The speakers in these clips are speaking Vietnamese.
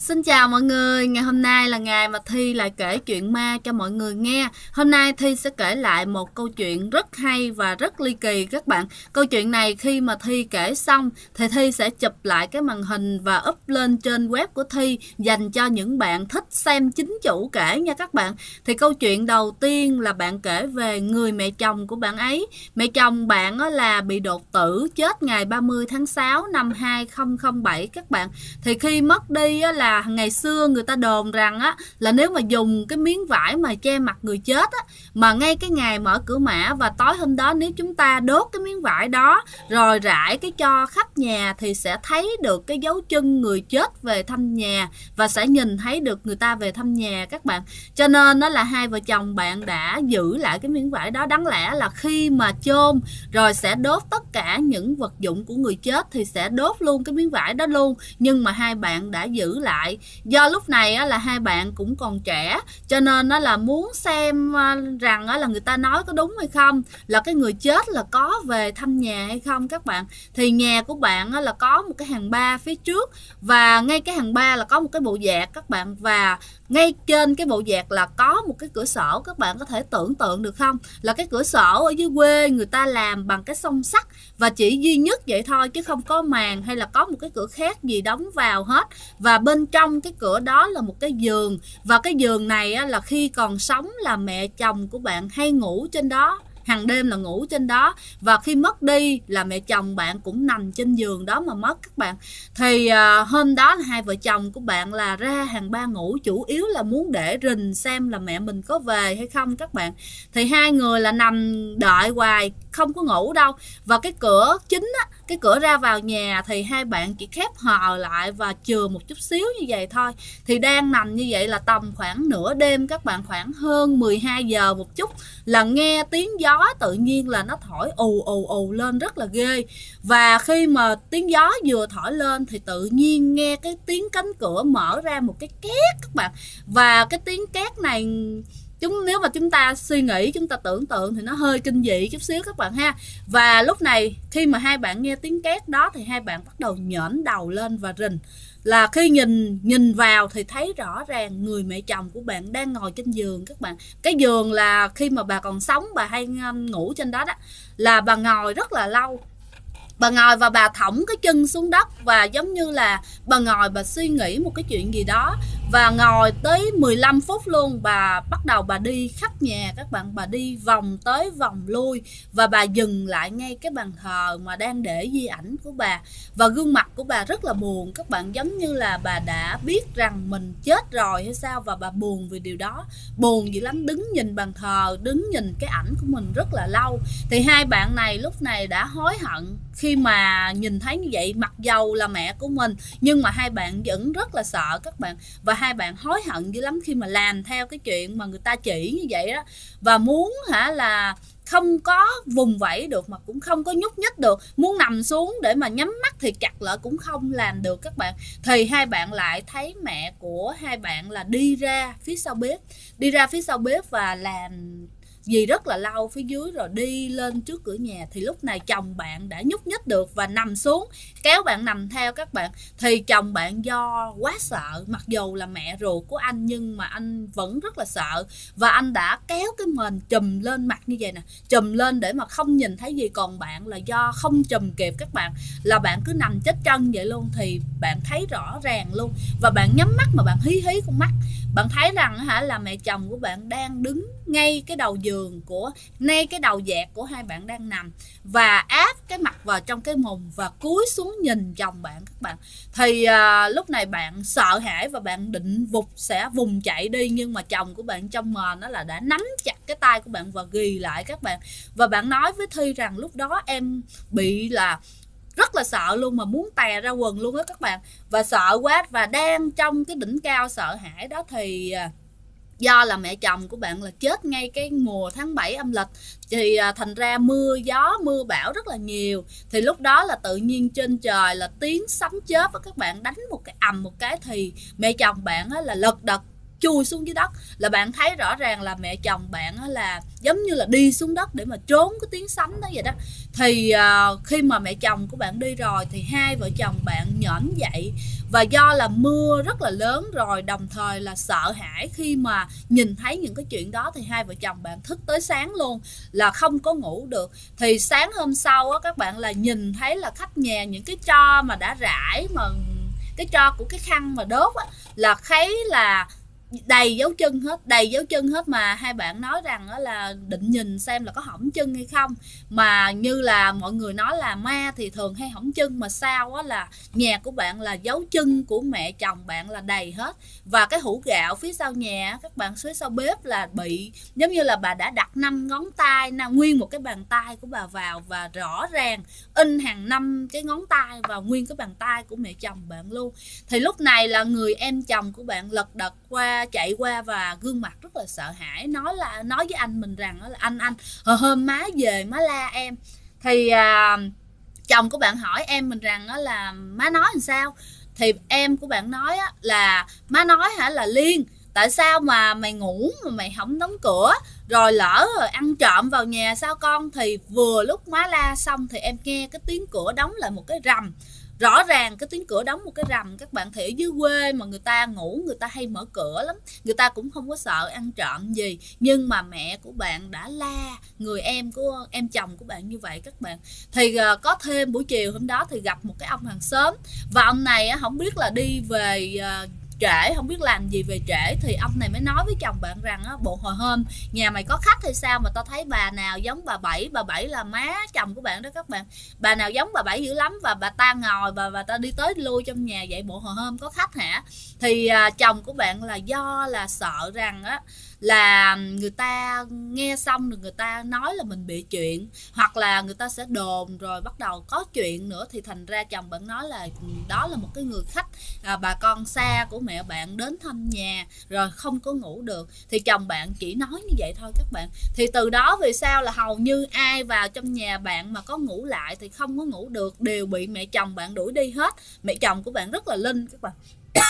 Xin chào mọi người, ngày hôm nay là ngày mà Thi lại kể chuyện ma cho mọi người nghe. Hôm nay Thi sẽ kể lại một câu chuyện rất hay và rất ly kỳ các bạn. Câu chuyện này khi mà Thi kể xong thì Thi sẽ chụp lại cái màn hình và up lên trên web của Thi dành cho những bạn thích xem chính chủ kể nha các bạn. Thì câu chuyện đầu tiên là bạn kể về người mẹ chồng của bạn ấy. Mẹ chồng bạn là bị đột tử, chết ngày 30 tháng 6 năm 2007 các bạn. Thì khi mất đi là ngày xưa người ta đồn rằng là nếu mà dùng cái miếng vải mà che mặt người chết mà ngay cái ngày mở cửa mã và tối hôm đó nếu chúng ta đốt cái miếng vải đó rồi rải cái cho khách nhà thì sẽ thấy được cái dấu chân người chết về thăm nhà và sẽ nhìn thấy được người ta về thăm nhà các bạn. Cho nên đó là hai vợ chồng bạn đã giữ lại cái miếng vải đó. Đáng lẽ là khi mà chôn rồi sẽ đốt tất cả những vật dụng của người chết thì sẽ đốt luôn cái miếng vải đó luôn, nhưng mà hai bạn đã giữ lại. Do lúc này là hai bạn cũng còn trẻ cho nên là muốn xem rằng là người ta nói có đúng hay không, là cái người chết là có về thăm nhà hay không các bạn. Thì nhà của bạn là có một cái hàng ba phía trước và ngay cái hàng ba là có một cái bộ dạc các bạn, và ngay trên cái bộ dạc là có một cái cửa sổ. Các bạn có thể tưởng tượng được không, là cái cửa sổ ở dưới quê người ta làm bằng cái xông sắt và chỉ duy nhất vậy thôi chứ không có màn hay là có một cái cửa khác gì đóng vào hết. Và bên trong cái cửa đó là một cái giường, và cái giường này là khi còn sống là mẹ chồng của bạn hay ngủ trên đó, hàng đêm là ngủ trên đó, và khi mất đi là mẹ chồng bạn cũng nằm trên giường đó mà mất các bạn. Thì hôm đó là hai vợ chồng của bạn là ra hàng ba ngủ, chủ yếu là muốn để rình xem là mẹ mình có về hay không các bạn. Thì hai người là nằm đợi hoài không có ngủ đâu, và cái cửa chính cái cửa ra vào nhà thì hai bạn chỉ khép hờ lại và chừa một chút xíu như vậy thôi. Thì đang nằm như vậy là tầm khoảng nửa đêm các bạn, khoảng hơn 12 giờ một chút là nghe tiếng gió tự nhiên là nó thổi ù ù ù lên rất là ghê. Và khi mà tiếng gió vừa thổi lên thì tự nhiên nghe cái tiếng cánh cửa mở ra một cái két các bạn. Và cái tiếng két này nếu mà chúng ta suy nghĩ, chúng ta tưởng tượng thì nó hơi kinh dị chút xíu các bạn ha. Và lúc này khi mà hai bạn nghe tiếng két đó thì hai bạn bắt đầu nhởn đầu lên và rình. Là khi nhìn vào thì thấy rõ ràng người mẹ chồng của bạn đang ngồi trên giường các bạn. Cái giường là khi mà bà còn sống bà hay ngủ trên đó đó, là bà ngồi rất là lâu. Bà ngồi và bà thõng cái chân xuống đất và giống như là bà ngồi bà suy nghĩ một cái chuyện gì đó. Và ngồi tới 15 phút luôn, bà bắt đầu bà đi khắp nhà các bạn, bà đi vòng tới vòng lui và bà dừng lại ngay cái bàn thờ mà đang để di ảnh của bà. Và gương mặt của bà rất là buồn các bạn, giống như là bà đã biết rằng mình chết rồi hay sao, và bà buồn vì điều đó, buồn dữ lắm, đứng nhìn bàn thờ, đứng nhìn cái ảnh của mình rất là lâu. Thì hai bạn này lúc này đã hối hận khi mà nhìn thấy như vậy, mặc dầu là mẹ của mình nhưng mà hai bạn vẫn rất là sợ các bạn. Và hai bạn hối hận dữ lắm khi mà làm theo cái chuyện mà người ta chỉ như vậy đó, và muốn là không có vùng vẫy được mà cũng không có nhúc nhích được, muốn nằm xuống để mà nhắm mắt thì chặt lại cũng không làm được các bạn. Thì hai bạn lại thấy mẹ của hai bạn là đi ra phía sau bếp và làm gì rất là lâu phía dưới rồi đi lên trước cửa nhà. Thì lúc này chồng bạn đã nhúc nhích được và nằm xuống kéo bạn nằm theo các bạn. Thì chồng bạn do quá sợ, mặc dù là mẹ ruột của anh nhưng mà anh vẫn rất là sợ, và anh đã kéo cái mền trùm lên mặt như vậy nè, trùm lên để mà không nhìn thấy gì. Còn bạn là do không trùm kịp các bạn, là bạn cứ nằm chết chân vậy luôn, thì bạn thấy rõ ràng luôn. Và bạn nhắm mắt mà bạn hí hí con mắt, bạn thấy rằng là mẹ chồng của bạn đang đứng ngay cái đầu giường ngay cái đầu dạc của hai bạn đang nằm, và áp cái mặt vào trong cái mùng và cúi xuống nhìn chồng bạn các bạn. Thì lúc này bạn sợ hãi và bạn định sẽ vùng chạy đi, nhưng mà chồng của bạn trong mền đó là đã nắm chặt cái tay của bạn và ghì lại các bạn. Và bạn nói với Thi rằng lúc đó em bị là rất là sợ luôn, mà muốn tè ra quần luôn á các bạn, và sợ quá. Và đang trong cái đỉnh cao sợ hãi đó thì do là mẹ chồng của bạn là chết ngay cái mùa tháng 7 âm lịch, thì thành ra mưa gió mưa bão rất là nhiều. Thì lúc đó là tự nhiên trên trời là tiếng sấm chớp và các bạn đánh một cái ầm một cái, thì mẹ chồng bạn là lật đật chui xuống dưới đất, là bạn thấy rõ ràng là mẹ chồng bạn là giống như là đi xuống đất để mà trốn cái tiếng sấm đó vậy đó. Thì khi mà mẹ chồng của bạn đi rồi thì hai vợ chồng bạn nhổm dậy, và do là mưa rất là lớn rồi, đồng thời là sợ hãi khi mà nhìn thấy những cái chuyện đó, thì hai vợ chồng bạn thức tới sáng luôn, là không có ngủ được. Thì sáng hôm sau á, các bạn là nhìn thấy là khắp nhà những cái tro mà đã rải, mà cái tro của cái khăn mà đốt á, là thấy là đầy dấu chân hết, mà hai bạn nói rằng đó là định nhìn xem là có hỏng chân hay không, mà như là mọi người nói là ma thì thường hay hỏng chân, mà sao á là nhà của bạn là dấu chân của mẹ chồng bạn là đầy hết. Và cái hũ gạo phía sau nhà, các bạn phía sau bếp là bị giống như là bà đã đặt 5 ngón tay, nguyên một cái bàn tay của bà vào, và rõ ràng in hàng 5 cái ngón tay vào nguyên cái bàn tay của mẹ chồng bạn luôn. Thì lúc này là người em chồng của bạn lật đật chạy qua và gương mặt rất là sợ hãi, nói với anh mình rằng là anh hôm má về má la em. Thì chồng của bạn hỏi em mình rằng là má nói làm sao, thì em của bạn nói là má nói hả là Liên, tại sao mà mày ngủ mà mày không đóng cửa, rồi lỡ rồi ăn trộm vào nhà sao con. Thì vừa lúc má la xong thì em nghe cái tiếng cửa đóng lại một cái rầm, rõ ràng cái tiếng cửa đóng một cái rầm. Các bạn thì ở dưới quê mà người ta ngủ người ta hay mở cửa lắm, người ta cũng không có sợ ăn trộm gì, nhưng mà mẹ của bạn đã la người em của em chồng của bạn như vậy các bạn. Thì có thêm buổi chiều hôm đó thì gặp một cái ông hàng xóm, và ông này không biết là đi về trễ, không biết làm gì về trễ, thì ông này mới nói với chồng bạn rằng bộ hồi hôm nhà mày có khách hay sao mà tao thấy bà nào giống bà Bảy là má chồng của bạn đó các bạn, bà nào giống bà Bảy dữ lắm, và bà ta ngồi và ta đi tới đi lui trong nhà vậy, bộ hồi hôm có khách hả. Thì chồng của bạn là do là sợ rằng là người ta nghe xong rồi người ta nói là mình bị chuyện, hoặc là người ta sẽ đồn rồi bắt đầu có chuyện nữa, thì thành ra chồng bạn nói là đó là một cái người khách bà con xa của mẹ bạn đến thăm nhà rồi không có ngủ được. Thì chồng bạn chỉ nói như vậy thôi các bạn. Thì từ đó về sau là hầu như ai vào trong nhà bạn mà có ngủ lại thì không có ngủ được, đều bị mẹ chồng bạn đuổi đi hết. Mẹ chồng của bạn rất là linh các bạn.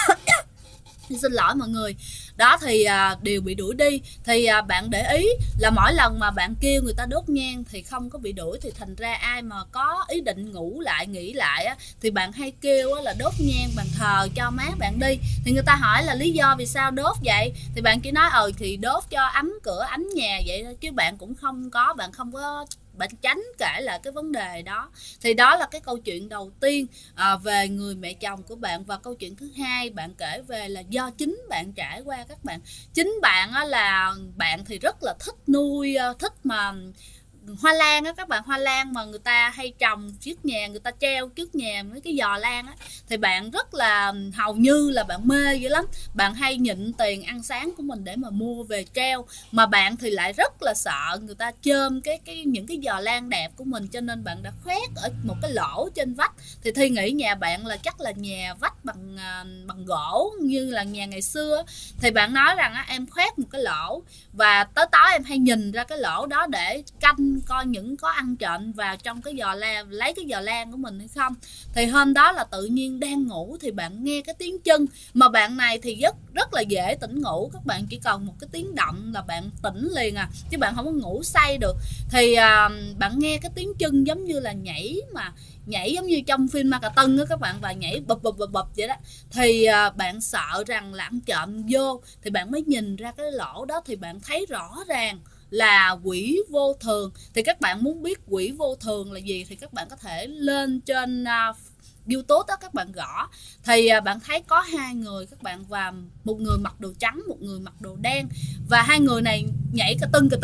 Xin lỗi mọi người. Đó thì đều bị đuổi đi. Thì bạn để ý là mỗi lần mà bạn kêu người ta đốt nhang thì không có bị đuổi, thì thành ra ai mà có ý định ngủ lại nghỉ lại thì bạn hay kêu là đốt nhang bàn thờ cho má bạn đi. Thì người ta hỏi là lý do vì sao đốt vậy, thì bạn chỉ nói thì đốt cho ấm cửa ấm nhà vậy thôi, chứ bạn cũng không có, bạn không có, bạn tránh kể lại cái vấn đề đó. Thì đó là cái câu chuyện đầu tiên về người mẹ chồng của bạn. Và câu chuyện thứ hai bạn kể về là do chính bạn trải qua các bạn. Chính bạn là bạn thì rất là thích nuôi, thích mà hoa lan á các bạn, hoa lan mà người ta hay trồng trước nhà, người ta treo trước nhà mấy cái giò lan á, thì bạn rất là hầu như là bạn mê dữ lắm. Bạn hay nhịn tiền ăn sáng của mình để mà mua về treo, mà bạn thì lại rất là sợ người ta chôm những cái giò lan đẹp của mình, cho nên bạn đã khoét ở một cái lỗ trên vách. Thì Thi nghĩ nhà bạn là chắc là nhà vách bằng gỗ như là nhà ngày xưa. Thì bạn nói rằng em khoét một cái lỗ, và tới tối em hay nhìn ra cái lỗ đó để canh coi những có ăn trộm vào trong cái giò lan, lấy cái giò lan của mình hay không. Thì hôm đó là tự nhiên đang ngủ thì bạn nghe cái tiếng chân, mà bạn này thì rất là dễ tỉnh ngủ, các bạn chỉ cần một cái tiếng động là bạn tỉnh liền chứ bạn không có ngủ say được. Thì bạn nghe cái tiếng chân giống như là nhảy giống như trong phim ma cà tưng á các bạn, và nhảy bập vậy đó. Thì bạn sợ rằng là ăn trộm vô, thì bạn mới nhìn ra cái lỗ đó, thì bạn thấy rõ ràng là quỷ vô thường. Thì các bạn muốn biết quỷ vô thường là gì thì các bạn có thể lên trên YouTube đó, các bạn gõ thì bạn thấy có hai người các bạn, và một người mặc đồ trắng, một người mặc đồ đen, và hai người này nhảy cà tưng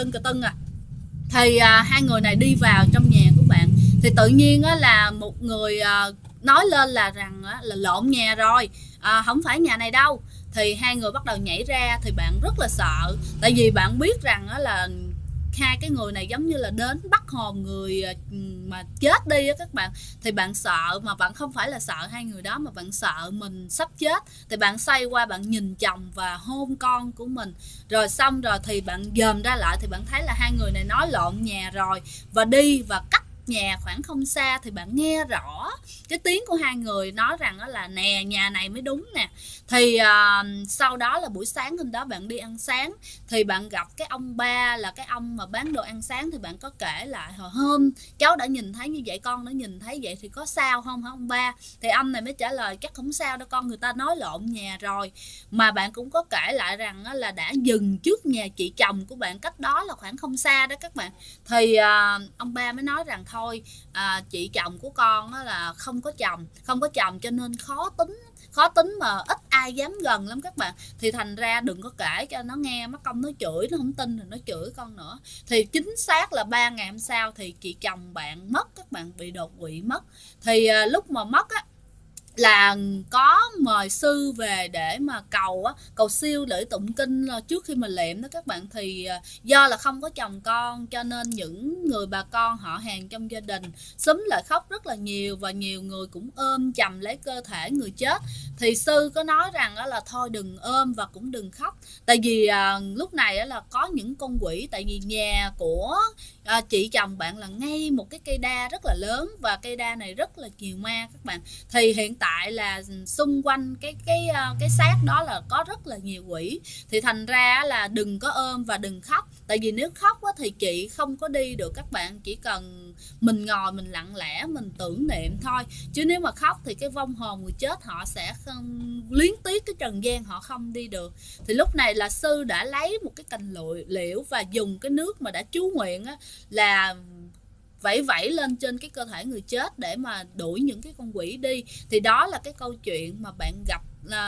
Thì hai người này đi vào trong nhà của bạn, thì tự nhiên là một người nói lên là rằng là lộn nhà rồi, không phải nhà này đâu. Thì hai người bắt đầu nhảy ra, thì bạn rất là sợ, tại vì bạn biết rằng là hai cái người này giống như là đến bắt hồn người mà chết đi á các bạn. Thì bạn sợ, mà bạn không phải là sợ hai người đó, mà bạn sợ mình sắp chết. Thì bạn xoay qua bạn nhìn chồng và hôn con của mình. Rồi xong rồi thì bạn dòm ra lại, thì bạn thấy là hai người này nói lộn nhà rồi, và đi và cắt nhà khoảng không xa thì bạn nghe rõ cái tiếng của hai người nói rằng là nè, nhà này mới đúng nè. Thì sau đó là buổi sáng hôm đó bạn đi ăn sáng thì bạn gặp cái ông ba, là cái ông mà bán đồ ăn sáng, thì bạn có kể lại hồi hôm cháu đã nhìn thấy như vậy, con đã nhìn thấy vậy thì có sao không hả ông ba? Thì ông này mới trả lời chắc không sao đâu con, người ta nói lộn nhà rồi. Mà bạn cũng có kể lại rằng là đã dừng trước nhà chị chồng của bạn, cách đó là khoảng không xa đó các bạn. Thì ông ba mới nói rằng thôi, chị chồng của con là không có chồng cho nên khó tính mà ít ai dám gần lắm các bạn. Thì thành ra đừng có kể cho nó nghe, mất công nó chửi, nó không tin rồi nó chửi con nữa. Thì chính xác là 3 ngày hôm sau thì chị chồng bạn mất các bạn, bị đột quỵ mất. Thì lúc mà mất á là có mời sư về để mà cầu siêu để tụng kinh trước khi mà liệm đó các bạn. Thì do là không có chồng con cho nên những người bà con họ hàng trong gia đình xúm lại khóc rất là nhiều, và nhiều người cũng ôm chầm lấy cơ thể người chết. Thì sư có nói rằng là thôi đừng ôm và cũng đừng khóc, tại vì lúc này là có những con quỷ. Tại vì nhà của chị chồng bạn là ngay một cái cây đa rất là lớn, và cây đa này rất là nhiều ma các bạn. Thì hiện tại là xung quanh cái xác đó là có rất là nhiều quỷ. Thì thành ra là đừng có ôm và đừng khóc, tại vì nếu khóc thì chị không có đi được các bạn. Chỉ cần mình ngồi mình lặng lẽ mình tưởng niệm thôi, chứ nếu mà khóc thì cái vong hồn người chết họ sẽ không luyến tiếc cái trần gian, họ không đi được. Thì lúc này là sư đã lấy một cái cành liễu và dùng cái nước mà đã chú nguyện là vẩy lên trên cái cơ thể người chết để mà đuổi những cái con quỷ đi. Thì đó là cái câu chuyện mà bạn gặp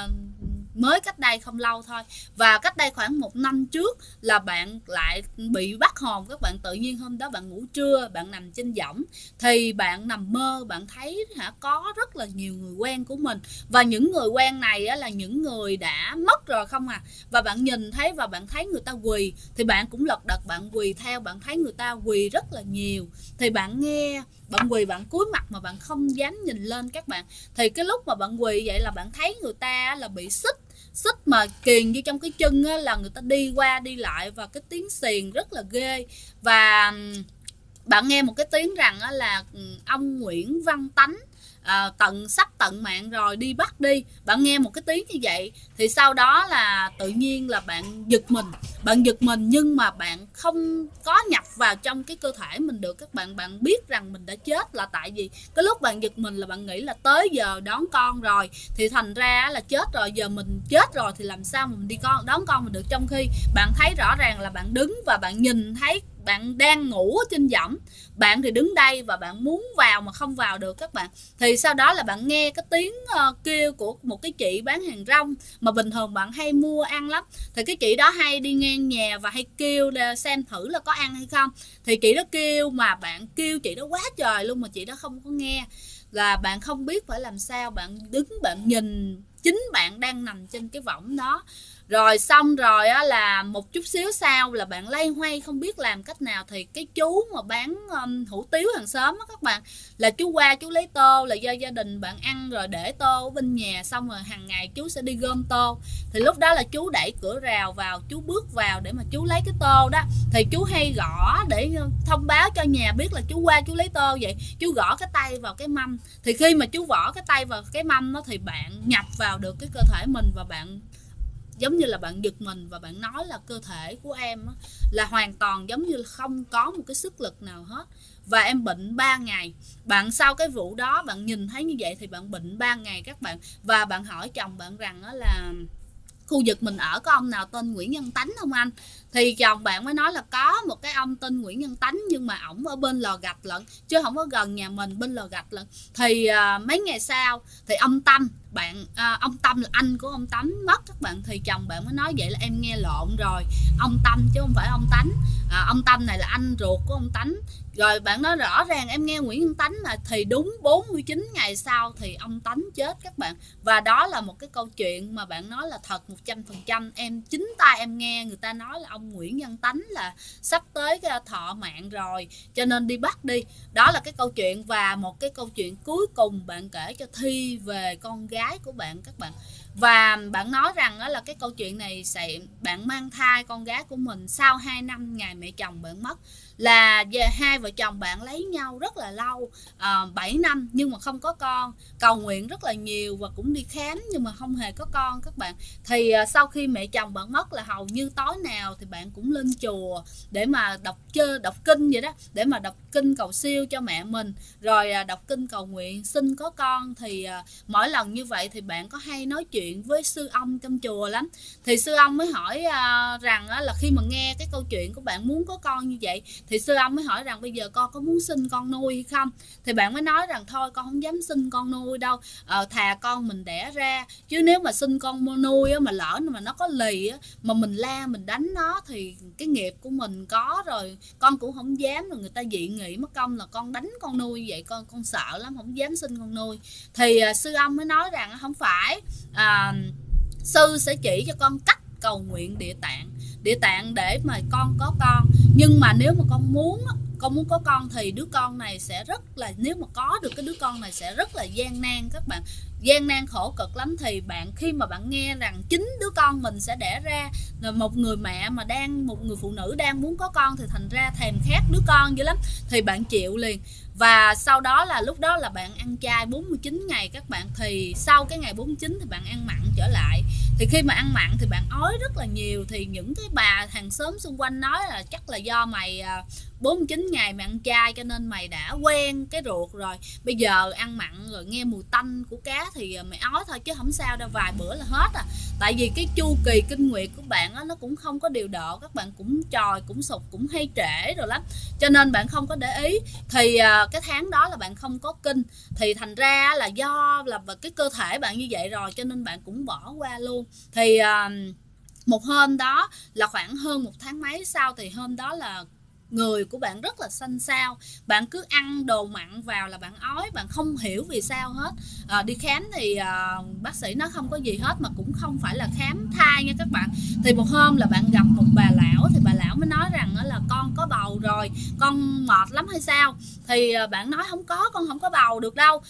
mới cách đây không lâu thôi. Và cách đây khoảng 1 năm trước là bạn lại bị bắt hồn các bạn. Tự nhiên hôm đó bạn ngủ trưa, bạn nằm trên võng thì bạn nằm mơ, bạn thấy có rất là nhiều người quen của mình. Và những người quen này là những người đã mất rồi không à. Và bạn nhìn thấy và bạn thấy người ta quỳ thì bạn cũng lật đật bạn quỳ theo. Bạn thấy người ta quỳ rất là nhiều thì bạn nghe, bạn quỳ bạn cúi mặt mà bạn không dám nhìn lên các bạn. Thì cái lúc mà bạn quỳ vậy là bạn thấy người ta là bị xích mà kiềng như trong cái chân là người ta đi qua đi lại, và cái tiếng xiềng rất là ghê. Và bạn nghe một cái tiếng rằng là ông Nguyễn Văn Tánh sắp tận mạng rồi, đi bắt đi. Bạn nghe một cái tiếng như vậy thì sau đó là tự nhiên là bạn giật mình, nhưng mà bạn không có nhập vào trong cái cơ thể mình được các bạn. Bạn biết rằng mình đã chết, là tại vì cái lúc bạn giật mình là bạn nghĩ là tới giờ đón con rồi, thì thành ra là chết rồi, giờ mình chết rồi thì làm sao mình đi đón con mình được. Trong khi bạn thấy rõ ràng là bạn đứng và bạn nhìn thấy bạn đang ngủ ở trên võng, bạn thì đứng đây và bạn muốn vào mà không vào được các bạn. Thì sau đó là bạn nghe cái tiếng kêu của một cái chị bán hàng rong mà bình thường bạn hay mua ăn lắm. Thì cái chị đó hay đi ngang nhà và hay kêu xem thử là có ăn hay không. Thì chị đó kêu mà bạn kêu chị đó quá trời luôn mà chị đó không có nghe. Là bạn không biết phải làm sao, bạn đứng bạn nhìn chính bạn đang nằm trên cái võng đó. Rồi xong rồi là một chút xíu sau là bạn loay hoay không biết làm cách nào, thì cái chú mà bán hủ tiếu hàng xóm á các bạn, là chú qua chú lấy tô, là do gia đình bạn ăn rồi để tô ở bên nhà, xong rồi hàng ngày chú sẽ đi gom tô. Thì lúc đó là chú đẩy cửa rào vào, chú bước vào để mà chú lấy cái tô đó. Thì chú hay gõ để thông báo cho nhà biết là chú qua chú lấy tô. Vậy chú gõ cái tay vào cái mâm, thì khi mà chú gõ cái tay vào cái mâm đó thì bạn nhập vào được cái cơ thể mình, và bạn giống như là bạn giật mình và bạn nói là cơ thể của em là hoàn toàn giống như là không có một cái sức lực nào hết. Và em bệnh 3 ngày. Bạn sau cái vụ đó bạn nhìn thấy như vậy thì bạn bệnh 3 ngày các bạn. Và bạn hỏi chồng bạn rằng là khu vực mình ở có ông nào tên Nguyễn Văn Tánh không anh? Thì chồng bạn mới nói là có một cái ông tên Nguyễn Văn Tánh, nhưng mà ổng ở bên Lò Gạch lận, chứ không có gần nhà mình, bên Lò Gạch lận. Thì mấy ngày sau thì ông Tâm ông Tâm là anh của ông Tánh mất các bạn. Thì chồng bạn mới nói vậy là em nghe lộn rồi, ông Tâm chứ không phải ông Tánh. Ông Tâm này là anh ruột của ông Tánh. Rồi bạn nói rõ ràng em nghe Nguyễn Văn Tánh mà. Thì đúng 49 ngày sau thì ông Tánh chết các bạn. Và đó là một cái câu chuyện mà bạn nói là thật 100%. Em chính tay em nghe người ta nói là ông Nguyễn Văn Tánh là sắp tới cái thọ mạng rồi, cho nên đi bắt đi. Đó là cái câu chuyện. Và một cái câu chuyện cuối cùng bạn kể cho Thi về con gái của bạn các bạn. Và bạn nói rằng đó là cái câu chuyện này sẽ bạn mang thai con gái của mình sau 2 năm ngày mẹ chồng bạn mất, là hai vợ chồng bạn lấy nhau rất là lâu, 7 năm nhưng mà không có con, cầu nguyện rất là nhiều và cũng đi khám nhưng mà không hề có con các bạn. Thì sau khi mẹ chồng bạn mất là hầu như tối nào thì bạn cũng lên chùa để mà đọc kinh vậy đó, để mà đọc kinh cầu siêu cho mẹ mình, rồi đọc kinh cầu nguyện xin có con. Thì mỗi lần như vậy thì bạn có hay nói chuyện với sư ông trong chùa lắm. Thì sư ông mới hỏi rằng là khi mà nghe cái câu chuyện của bạn muốn có con như vậy thì sư ông mới hỏi rằng bây giờ con có muốn sinh con nuôi hay không. Thì bạn mới nói rằng thôi con không dám sinh con nuôi đâu, thà con mình đẻ ra, chứ nếu mà sinh con nuôi mà lỡ mà nó có lì mà mình la mình đánh nó thì cái nghiệp của mình có rồi, con cũng không dám, rồi người ta dị nghị mất công là con đánh con nuôi vậy, con sợ lắm không dám sinh con nuôi. Thì sư ông mới nói rằng không phải, sư sẽ chỉ cho con cách cầu nguyện địa tạng để mà con có con. Nhưng mà nếu mà con muốn có con thì đứa con này sẽ rất là, nếu mà có được cái đứa con này sẽ rất là gian nan các bạn, gian nan khổ cực lắm. Thì bạn khi mà bạn nghe rằng chính đứa con mình sẽ đẻ ra, là một người mẹ mà một người phụ nữ đang muốn có con thì thành ra thèm khát đứa con dữ lắm, thì bạn chịu liền. Và sau đó là lúc đó là bạn ăn chay 49 ngày các bạn. Thì sau cái ngày 49 thì bạn ăn mặn trở lại. Thì khi mà ăn mặn thì bạn ói rất là nhiều. Thì những cái bà hàng xóm xung quanh nói là chắc là do mày 49 ngày mày ăn chay cho nên mày đã quen cái ruột rồi, bây giờ ăn mặn rồi nghe mùi tanh của cá thì mày ói thôi chứ không sao đâu, vài bữa là hết à. Tại vì cái chu kỳ kinh nguyệt của bạn nó cũng không có điều độ, các bạn cũng tròi cũng sụt cũng hay trễ rồi lắm, cho nên bạn không có để ý. Thì cái tháng đó là bạn không có kinh, thì thành ra là do là cái cơ thể bạn như vậy rồi cho nên bạn cũng bỏ qua luôn. Thì một hôm đó là khoảng hơn 1 tháng mấy sau, thì hôm đó là người của bạn rất là xanh xao, bạn cứ ăn đồ mặn vào là bạn ói, bạn không hiểu vì sao hết. Đi khám thì bác sĩ nói không có gì hết, mà cũng không phải là khám thai nha các bạn. Thì một hôm là bạn gặp một bà lão, thì bà lão mới nói rằng là con có bầu rồi, con mệt lắm hay sao. Thì bạn nói không có, con không có bầu được đâu,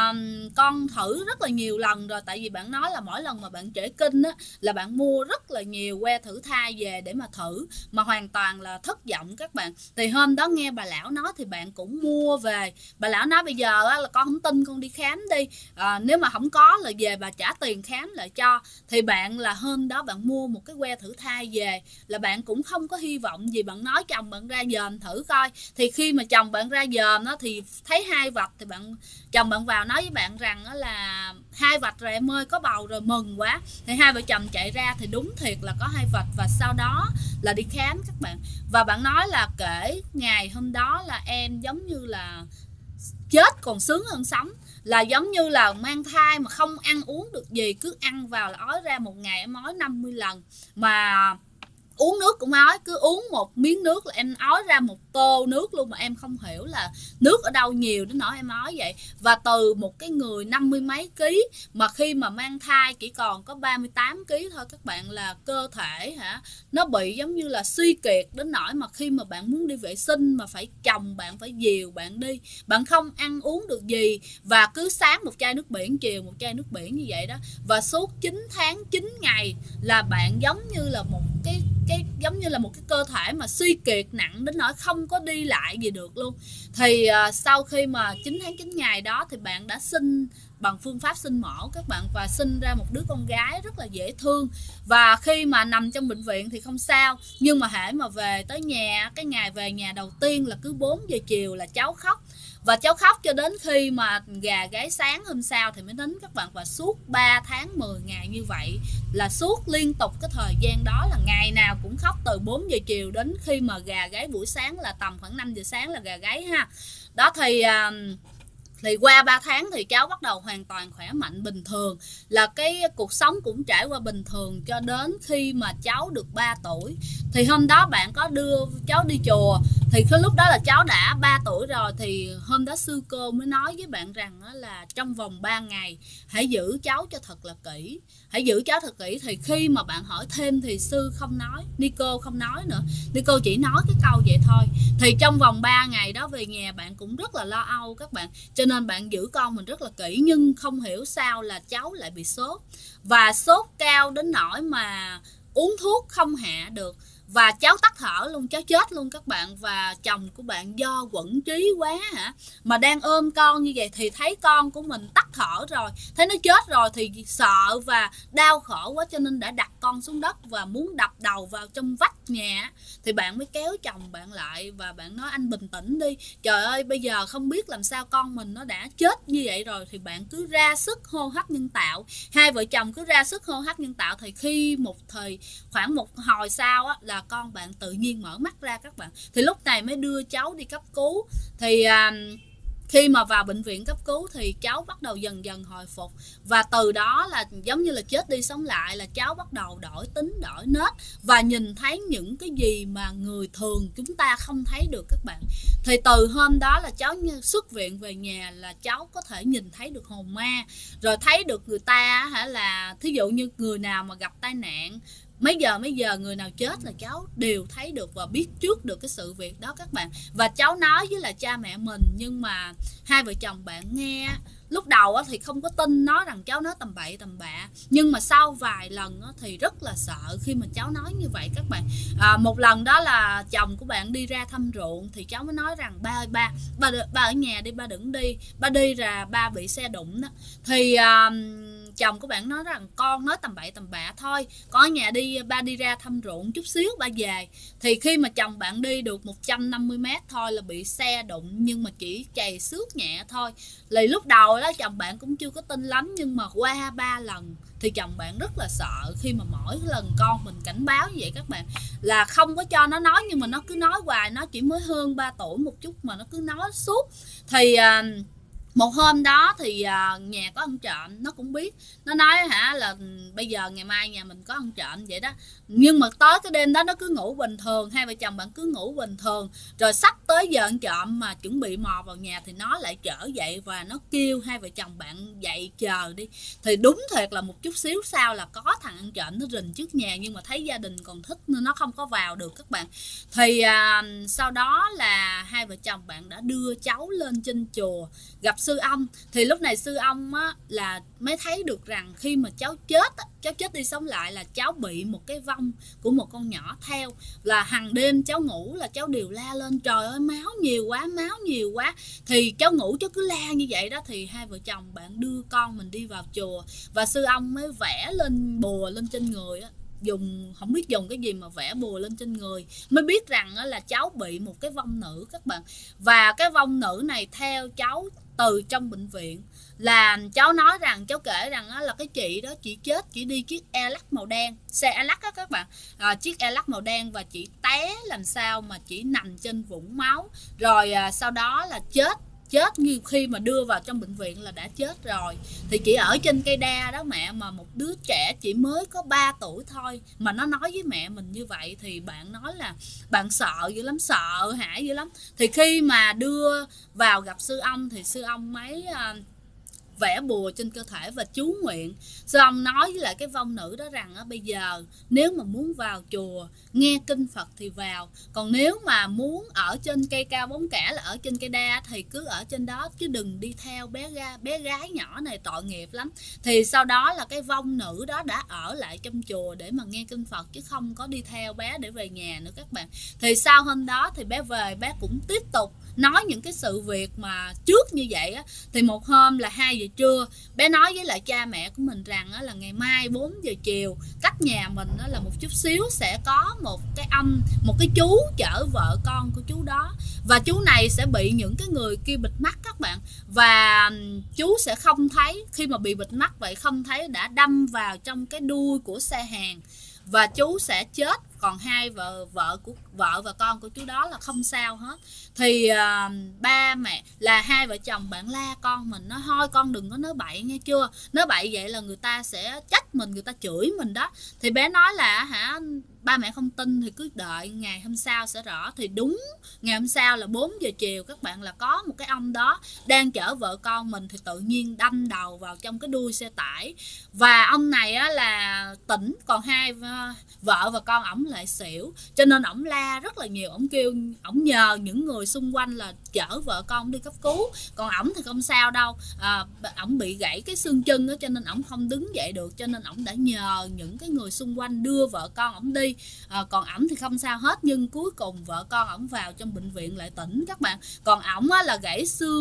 con thử rất là nhiều lần rồi. Tại vì bạn nói là mỗi lần mà bạn trễ kinh là bạn mua rất là nhiều que thử thai về để mà thử, mà hoàn toàn là thất vọng các bạn. Thì hôm đó nghe bà lão nói thì bạn cũng mua về. Bà lão nói bây giờ là con không tin, con đi khám đi, nếu mà không có là về bà trả tiền khám lại cho. Thì bạn là hôm đó bạn mua một cái que thử thai về, là bạn cũng không có hy vọng gì. Bạn nói chồng bạn ra dòm thử coi. Thì khi mà chồng bạn ra dòm thì thấy 2 vạch, thì chồng bạn vào nói với bạn rằng là 2 vạch rồi em ơi, có bầu rồi, mừng quá. Thì hai vợ chồng chạy ra thì đúng thiệt là có 2 vạch, và sau đó là đi khám các bạn. Và bạn nói là kể ngày hôm đó là em giống như là chết còn sướng hơn sống, là giống như là mang thai mà không ăn uống được gì, cứ ăn vào là ói ra. Một ngày em ói 50 lần, mà uống nước cũng ói, cứ uống một miếng nước là em ói ra một tô nước luôn, mà em không hiểu là nước ở đâu nhiều đến nỗi em ói vậy. Và từ một cái người 50 mấy ký mà khi mà mang thai chỉ còn có 38 ký thôi các bạn, là cơ thể nó bị giống như là suy kiệt đến nỗi mà khi mà bạn muốn đi vệ sinh mà phải chồng bạn phải dìu bạn đi, bạn không ăn uống được gì, và cứ sáng một chai nước biển, chiều một chai nước biển như vậy đó. Và suốt 9 tháng 9 ngày là bạn giống như là một cái cơ thể mà suy kiệt nặng đến nỗi không có đi lại gì được luôn. Thì sau khi mà 9 tháng 9 ngày đó thì bạn đã sinh bằng phương pháp sinh mổ các bạn, và sinh ra một đứa con gái rất là dễ thương. Và khi mà nằm trong bệnh viện thì không sao, nhưng mà hễ mà về tới nhà, cái ngày về nhà đầu tiên là cứ 4 giờ chiều là cháu khóc. Và cháu khóc cho đến khi mà gà gáy sáng hôm sau thì mới tính các bạn. Và suốt 3 tháng 10 ngày như vậy, là suốt liên tục cái thời gian đó là ngày nào cũng khóc từ 4 giờ chiều đến khi mà gà gáy buổi sáng là tầm khoảng 5 giờ sáng là gà gáy ha. Đó thì qua 3 tháng thì cháu bắt đầu hoàn toàn khỏe mạnh bình thường, là cái cuộc sống cũng trải qua bình thường cho đến khi mà cháu được 3 tuổi. Thì hôm đó bạn có đưa cháu đi chùa, Thì cái lúc đó là cháu đã 3 tuổi rồi. Thì hôm đó sư cô mới nói với bạn rằng là trong vòng 3 ngày hãy giữ cháu cho thật là kỹ, hãy giữ cháu thật kỹ. Thì khi mà bạn hỏi thêm thì sư không nói, Nico không nói nữa, Nico chỉ nói cái câu vậy thôi. Thì trong vòng 3 ngày đó về nhà bạn cũng rất là lo âu các bạn, cho nên bạn giữ con mình rất là kỹ. Nhưng không hiểu sao là cháu lại bị sốt, và sốt cao đến nỗi mà uống thuốc không hạ được, và cháu tắt thở luôn, cháu chết luôn các bạn. Và chồng của bạn do quẫn trí quá mà đang ôm con như vậy thì thấy con của mình tắt thở rồi, thấy nó chết rồi thì sợ và đau khổ quá, cho nên đã đặt con xuống đất và muốn đập đầu vào trong vách nhà. Thì bạn mới kéo chồng bạn lại và bạn nói anh bình tĩnh đi, trời ơi bây giờ không biết làm sao, con mình nó đã chết như vậy rồi. Thì bạn cứ ra sức hô hấp nhân tạo, hai vợ chồng cứ ra sức hô hấp nhân tạo. Thì khi khoảng một hồi sau là con bạn tự nhiên mở mắt ra các bạn. Thì lúc này mới đưa cháu đi cấp cứu. Thì khi mà vào bệnh viện cấp cứu thì cháu bắt đầu dần dần hồi phục, và từ đó là giống như là chết đi sống lại, là cháu bắt đầu đổi tính đổi nết và nhìn thấy những cái gì mà người thường chúng ta không thấy được các bạn. Thì từ hôm đó là cháu xuất viện về nhà là cháu có thể nhìn thấy được hồn ma, rồi thấy được người ta là thí dụ như người nào mà gặp tai nạn mấy giờ người nào chết là cháu đều thấy được và biết trước được cái sự việc đó các bạn. Và cháu nói với là cha mẹ mình, nhưng mà hai vợ chồng bạn nghe lúc đầu thì không có tin, nói rằng cháu nói tầm bậy tầm bạ. Nhưng mà sau vài lần thì rất là sợ khi mà cháu nói như vậy các bạn. Một lần đó là chồng của bạn đi ra thăm ruộng, thì cháu mới nói rằng ba ơi ba ở nhà đi, ba đừng đi, ba đi là ba bị xe đụng đó. Thì chồng của bạn nói rằng con nói tầm bậy tầm bạ thôi, con ở nhà đi, ba đi ra thăm ruộng chút xíu ba về. Thì khi mà chồng bạn đi được 150 mét thôi là bị xe đụng, nhưng mà chỉ chày xước nhẹ thôi. Thì lúc đầu đó chồng bạn cũng chưa có tin lắm, nhưng mà qua 3 lần thì chồng bạn rất là sợ khi mà mỗi lần con mình cảnh báo như vậy các bạn, là không có cho nó nói, nhưng mà nó cứ nói hoài. Nó chỉ mới hơn 3 tuổi một chút mà nó cứ nói suốt. Thì một hôm đó thì nhà có ăn trộm, nó cũng biết, nó nói là bây giờ ngày mai nhà mình có ăn trộm vậy đó. Nhưng mà tối cái đêm đó nó cứ ngủ bình thường, hai vợ chồng bạn cứ ngủ bình thường. Rồi sắp tới giờ ăn trộm mà chuẩn bị mò vào nhà thì nó lại trở dậy và nó kêu hai vợ chồng bạn dậy chờ đi. Thì đúng thiệt là một chút xíu sau là có thằng ăn trộm nó rình trước nhà, nhưng mà thấy gia đình còn thích nên nó không có vào được các bạn. Thì sau đó là hai vợ chồng bạn đã đưa cháu lên trên chùa gặp sư ông. Thì lúc này sư ông là mới thấy được rằng khi mà cháu chết đi sống lại là cháu bị một cái vong của một con nhỏ theo. Là hàng đêm cháu ngủ là cháu đều la lên trời ơi máu nhiều quá, máu nhiều quá. Thì cháu ngủ cháu cứ la như vậy đó. Thì hai vợ chồng bạn đưa con mình đi vào chùa, và sư ông mới vẽ lên bùa lên trên người không biết dùng cái gì mà vẽ bùa lên trên người, mới biết rằng là cháu bị một cái vong nữ các bạn. Và cái vong nữ này theo cháu từ trong bệnh viện. Là cháu nói rằng, cháu kể rằng là cái chị đó chị chết, chị đi chiếc Elac màu đen, xe Elac á các bạn, chiếc Elac màu đen, và chị té làm sao mà chị nằm trên vũng máu. Rồi sau đó là chết như khi mà đưa vào trong bệnh viện là đã chết rồi. Thì chị ở trên cây đa đó mẹ, mà một đứa trẻ chỉ mới có 3 tuổi thôi mà nó nói với mẹ mình như vậy. Thì bạn nói là bạn sợ dữ lắm, sợ hãi dữ lắm. Thì khi mà đưa vào gặp sư ông thì sư ông mới vẽ bùa trên cơ thể và chú nguyện. Sư ông nói với lại cái vong nữ đó rằng bây giờ nếu mà muốn vào chùa nghe kinh Phật thì vào, còn nếu mà muốn ở trên cây cao bóng kẻ là ở trên cây đa thì cứ ở trên đó, chứ đừng đi theo bé gái nhỏ này, tội nghiệp lắm. Thì sau đó là cái vong nữ đó đã ở lại trong chùa để mà nghe kinh Phật, chứ không có đi theo bé để về nhà nữa các bạn. Thì sau hôm đó thì bé về, bé cũng tiếp tục nói những cái sự việc mà trước như vậy á. Thì một hôm là 2 giờ trưa, bé nói với lại cha mẹ của mình rằng là ngày mai 4 giờ chiều cách nhà mình là một chút xíu sẽ có một cái chú chở vợ con của chú đó, và chú này sẽ bị những cái người kia bịt mắt các bạn. Và chú sẽ không thấy, khi mà bị bịt mắt vậy không thấy, đã đâm vào trong cái đuôi của xe hàng và chú sẽ chết còn hai vợ và con của chú đó là không sao hết. Thì ba mẹ là hai vợ chồng bạn la con mình, nó thôi con đừng có nói bậy nghe chưa, nói bậy vậy là người ta sẽ trách mình, người ta chửi mình đó. Thì bé nói là ba mẹ không tin thì cứ đợi ngày hôm sau sẽ rõ. Thì đúng ngày hôm sau là 4 giờ chiều các bạn, là có một cái ông đó đang chở vợ con mình thì tự nhiên đâm đầu vào trong cái đuôi xe tải. Và ông này á là tỉnh, còn hai vợ và con ổng lại xỉu, cho nên ổng la rất là nhiều. Ổng kêu, ổng nhờ những người xung quanh là chở vợ con đi cấp cứu, còn ổng thì không sao đâu. Ổng bị gãy cái xương chân đó, cho nên ổng không đứng dậy được, cho nên ổng đã nhờ những cái người xung quanh đưa vợ con ổng đi. Còn ổng thì không sao hết, nhưng cuối cùng vợ con ổng vào trong bệnh viện lại tỉnh các bạn. Còn ổng là gãy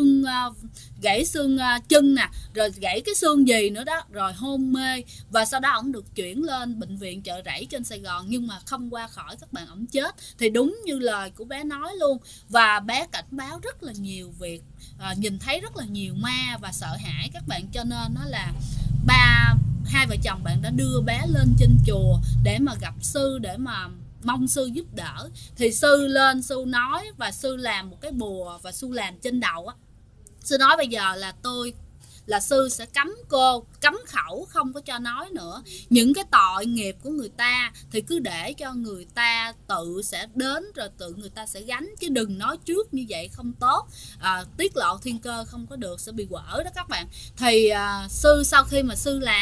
xương chân nè, rồi gãy cái xương gì nữa đó, rồi hôn mê, và sau đó ổng được chuyển lên bệnh viện Chợ Rẫy trên Sài Gòn, nhưng mà không qua khỏi các bạn, ổng chết. Thì đúng như lời của bé nói luôn, và bé cảnh báo rất là nhiều việc, nhìn thấy rất là nhiều ma và sợ hãi các bạn. Cho nên nó là hai vợ chồng bạn đã đưa bé lên trên chùa để mà gặp sư, để mà mong sư giúp đỡ. Thì sư lên, sư nói và sư làm một cái bùa, và sư làm trên đầu á. Sư nói bây giờ là sư sẽ cấm khẩu, không có cho nói nữa. Những cái tội nghiệp của người ta thì cứ để cho người ta tự sẽ đến, rồi tự người ta sẽ gánh, chứ đừng nói trước như vậy không tốt. Tiết lộ thiên cơ không có được, sẽ bị quở đó các bạn. Thì sư sau khi mà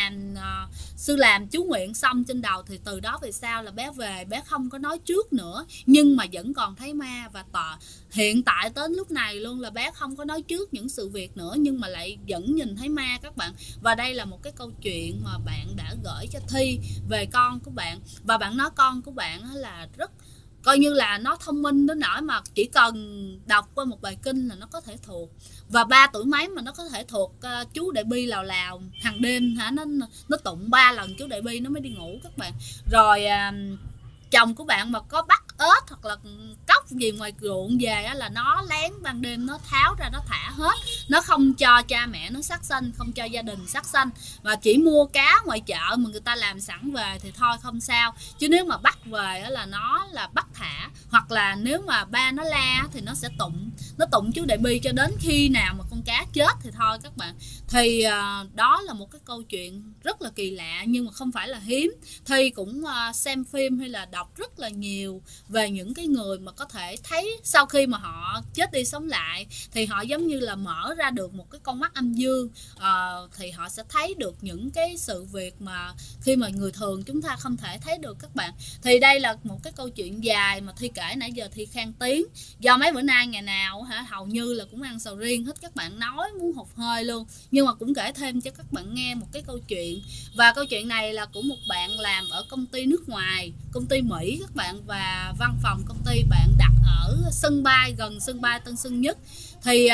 sư làm chú nguyện xong trên đầu, thì từ đó về sau là bé về, bé không có nói trước nữa, nhưng mà vẫn còn thấy ma. Và hiện tại đến lúc này luôn là bé không có nói trước những sự việc nữa, nhưng mà lại vẫn nhìn thấy ma các bạn. Và đây là một cái câu chuyện mà bạn đã gửi cho Thi về con của bạn, và bạn nói con của bạn là rất coi như là nó thông minh đến nỗi mà chỉ cần đọc qua một bài kinh là nó có thể thuộc. Và 3 tuổi mấy mà nó có thể thuộc chú Đại Bi lào hàng đêm nó tụng 3 lần chú Đại Bi nó mới đi ngủ các bạn. Rồi chồng của bạn mà có bắt ếch hoặc là cóc gì ngoài ruộng về là nó lén ban đêm nó tháo ra nó thả hết, nó không cho cha mẹ nó sát sanh, không cho gia đình sát sanh, và chỉ mua cá ngoài chợ mà người ta làm sẵn về thì thôi không sao. Chứ nếu mà bắt về là nó là bắt thả, hoặc là nếu mà ba nó la thì nó sẽ tụng chú Đại Bi cho đến khi nào mà con cá chết thì thôi các bạn. Thì đó là một cái câu chuyện rất là kỳ lạ, nhưng mà không phải là hiếm. Thì cũng xem phim hay là đọc rất là nhiều về những cái người mà có thể thấy sau khi mà họ chết đi sống lại thì họ giống như là mở ra được một cái con mắt âm dương, thì họ sẽ thấy được những cái sự việc mà khi mà người thường chúng ta không thể thấy được các bạn. Thì đây là một cái câu chuyện dài mà Thi kể nãy giờ Thi khan tiếng, do mấy bữa nay ngày nào hầu như là cũng ăn sầu riêng hết các bạn, nói muốn hụt hơi luôn, nhưng mà cũng kể thêm cho các bạn nghe một cái câu chuyện. Và câu chuyện này là của một bạn làm ở công ty nước ngoài, công ty Mỹ các bạn, và văn phòng công ty bạn đặt ở sân bay, gần sân bay Tân Sơn Nhất. Thì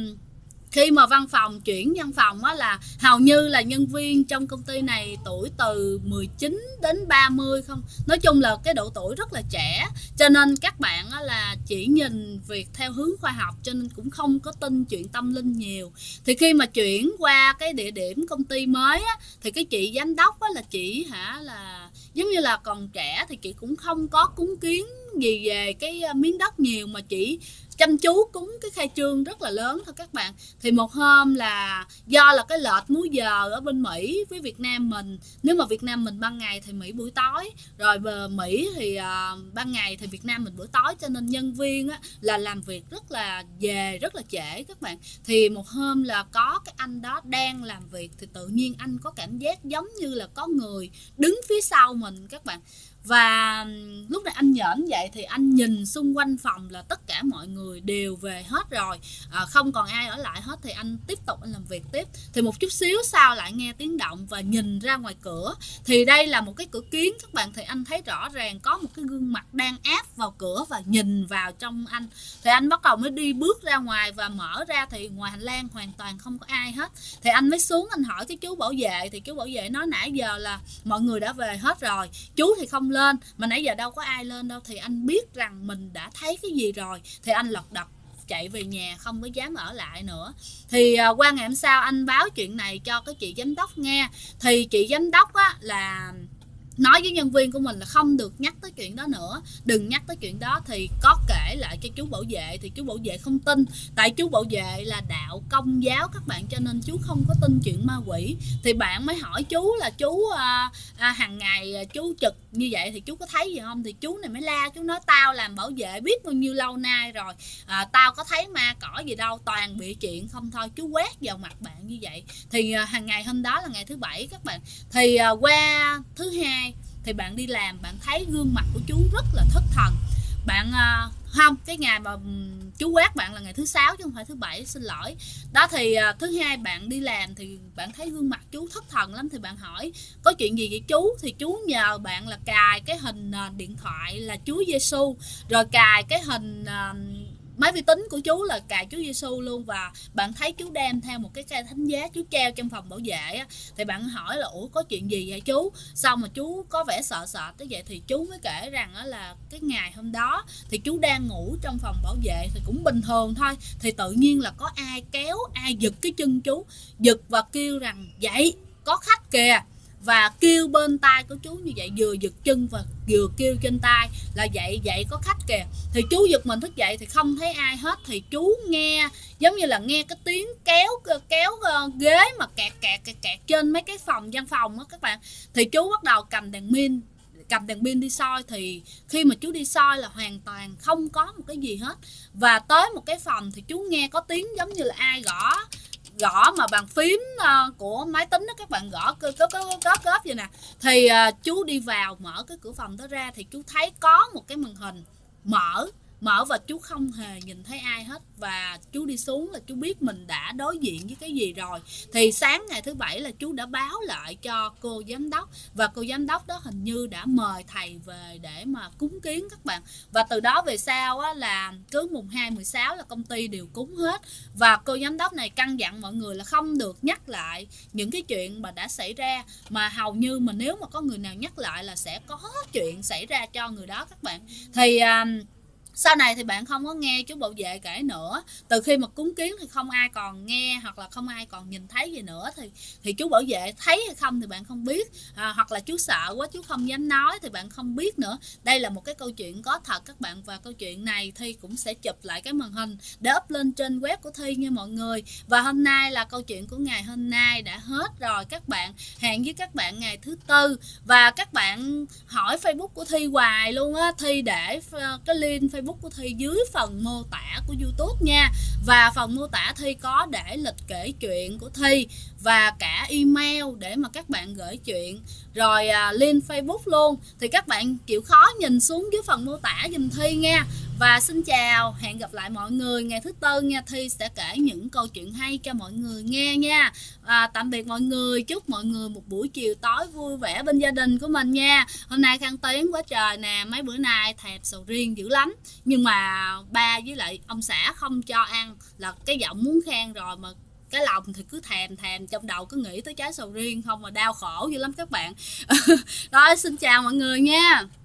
khi mà chuyển văn phòng là hầu như là nhân viên trong công ty này tuổi từ 19 đến 30 không, nói chung là cái độ tuổi rất là trẻ, cho nên các bạn là chỉ nhìn việc theo hướng khoa học, cho nên cũng không có tin chuyện tâm linh nhiều. Thì khi mà chuyển qua cái địa điểm công ty mới thì cái chị giám đốc là chị là giống như là còn trẻ, thì chị cũng không có cúng kiến gì về cái miếng đất nhiều, mà chỉ chăm chú cúng cái khai trương rất là lớn thôi các bạn. Thì một hôm là do là cái lệch múi giờ ở bên Mỹ với Việt Nam mình, nếu mà Việt Nam mình ban ngày thì Mỹ buổi tối, rồi Mỹ thì ban ngày thì Việt Nam mình buổi tối, cho nên nhân viên là làm việc rất là trễ các bạn. Thì một hôm là có cái anh đó đang làm việc, thì tự nhiên anh có cảm giác giống như là có người đứng phía sau mình các bạn. Và lúc này anh nhởn dậy thì anh nhìn xung quanh phòng là tất cả mọi người đều về hết rồi, không còn ai ở lại hết. Thì anh tiếp tục anh làm việc tiếp. Thì một chút xíu sau lại nghe tiếng động và nhìn ra ngoài cửa, thì đây là một cái cửa kiến các bạn. Thì anh thấy rõ ràng có một cái gương mặt đang áp vào cửa và nhìn vào trong anh. Thì anh bắt đầu mới đi bước ra ngoài, và mở ra thì ngoài hành lang hoàn toàn không có ai hết. Thì anh mới xuống anh hỏi cái chú bảo vệ, thì chú bảo vệ nói nãy giờ là mọi người đã về hết rồi, chú thì không lên, mà nãy giờ đâu có ai lên đâu. Thì anh biết rằng mình đã thấy cái gì rồi, thì anh lật đật chạy về nhà, không có dám ở lại nữa. Thì qua ngày hôm sau anh báo chuyện này cho cái chị giám đốc nghe. Thì chị giám đốc là nói với nhân viên của mình là không được nhắc tới chuyện đó nữa, đừng nhắc tới chuyện đó. Thì có kể lại cho chú bảo vệ thì chú bảo vệ không tin, tại chú bảo vệ là đạo Công giáo các bạn, cho nên chú không có tin chuyện ma quỷ. Thì bạn mới hỏi chú là chú hàng ngày chú trực như vậy thì chú có thấy gì không? Thì chú này mới la, chú nói tao làm bảo vệ biết bao nhiêu lâu nay rồi, tao có thấy ma cỏ gì đâu, toàn bị chuyện không thôi. Chú quét vào mặt bạn như vậy. Thì hàng ngày hôm đó là ngày thứ Bảy các bạn. Thì qua thứ Hai thì bạn đi làm, bạn thấy gương mặt của chú rất là thất thần. Bạn không, cái ngày mà chú quát bạn là ngày thứ Sáu chứ không phải thứ Bảy, xin lỗi. Đó thì thứ Hai bạn đi làm thì bạn thấy gương mặt chú thất thần lắm. Thì bạn hỏi có chuyện gì vậy chú? Thì chú nhờ bạn là cài cái hình điện thoại là Chúa Giêsu, rồi cài cái hình máy vi tính của chú là cài Chúa Giêsu luôn, và bạn thấy chú đem theo một cái cây thánh giá, chú treo trong phòng bảo vệ á. Thì bạn hỏi là ủa có chuyện gì vậy chú? Xong mà chú có vẻ sợ sợ tới vậy thì chú mới kể rằng là cái ngày hôm đó thì chú đang ngủ trong phòng bảo vệ thì cũng bình thường thôi, thì tự nhiên là có ai kéo, ai giật cái chân chú, giật và kêu rằng dậy có khách kìa, và kêu bên tai của chú như vậy, vừa giật chân và vừa kêu trên tai là dậy dậy có khách kìa. Thì chú giật mình thức dậy thì không thấy ai hết, thì chú nghe giống như là nghe cái tiếng kéo ghế mà kẹt trên mấy cái văn phòng đó các bạn. Thì chú bắt đầu cầm đèn pin đi soi, thì khi mà chú đi soi là hoàn toàn không có một cái gì hết. Và tới một cái phòng thì chú nghe có tiếng giống như là ai gõ mà bàn phím của máy tính đó các bạn, gõ cớp vậy nè. Thì chú đi vào mở cái cửa phòng đó ra thì chú thấy có một cái màn hình mở và chú không hề nhìn thấy ai hết. Và chú đi xuống là chú biết mình đã đối diện với cái gì rồi. Thì sáng ngày thứ Bảy là chú đã báo lại cho cô giám đốc, và cô giám đốc đó hình như đã mời thầy về để mà cúng kiến các bạn. Và từ đó về sau á, là cứ mùng 2, 16 là công ty đều cúng hết. Và cô giám đốc này căn dặn mọi người là không được nhắc lại những cái chuyện mà đã xảy ra, mà hầu như mà nếu mà có người nào nhắc lại là sẽ có chuyện xảy ra cho người đó các bạn. Thì sau này thì bạn không có nghe chú bảo vệ kể nữa. Từ khi mà cúng kiến thì không ai còn nghe hoặc là không ai còn nhìn thấy gì nữa. Thì chú bảo vệ thấy hay không thì bạn không biết, hoặc là chú sợ quá chú không dám nói thì bạn không biết nữa. Đây là một cái câu chuyện có thật các bạn, và câu chuyện này Thi cũng sẽ chụp lại cái màn hình để up lên trên web của Thi nha mọi người. Và hôm nay là câu chuyện của ngày hôm nay đã hết rồi các bạn. Hẹn với các bạn ngày thứ Tư. Và các bạn hỏi Facebook của Thi hoài luôn á, Thi để cái link Facebook của Thi dưới phần mô tả của YouTube nha. Và phần mô tả Thi có để lịch kể chuyện của Thi và cả email để mà các bạn gửi chuyện, rồi link Facebook luôn. Thì các bạn chịu khó nhìn xuống dưới phần mô tả giùm Thi nha. Và xin chào, hẹn gặp lại mọi người ngày thứ Tư nha. Thi sẽ kể những câu chuyện hay cho mọi người nghe nha. Tạm biệt mọi người, chúc mọi người một buổi chiều tối vui vẻ bên gia đình của mình nha. Hôm nay khang tiếng quá trời nè, mấy bữa nay thèm sầu riêng dữ lắm, nhưng mà ba với lại ông xã không cho ăn, là cái giọng muốn khen rồi mà cái lòng thì cứ thèm, trong đầu cứ nghĩ tới trái sầu riêng không, mà đau khổ dữ lắm các bạn. Rồi xin chào mọi người nha.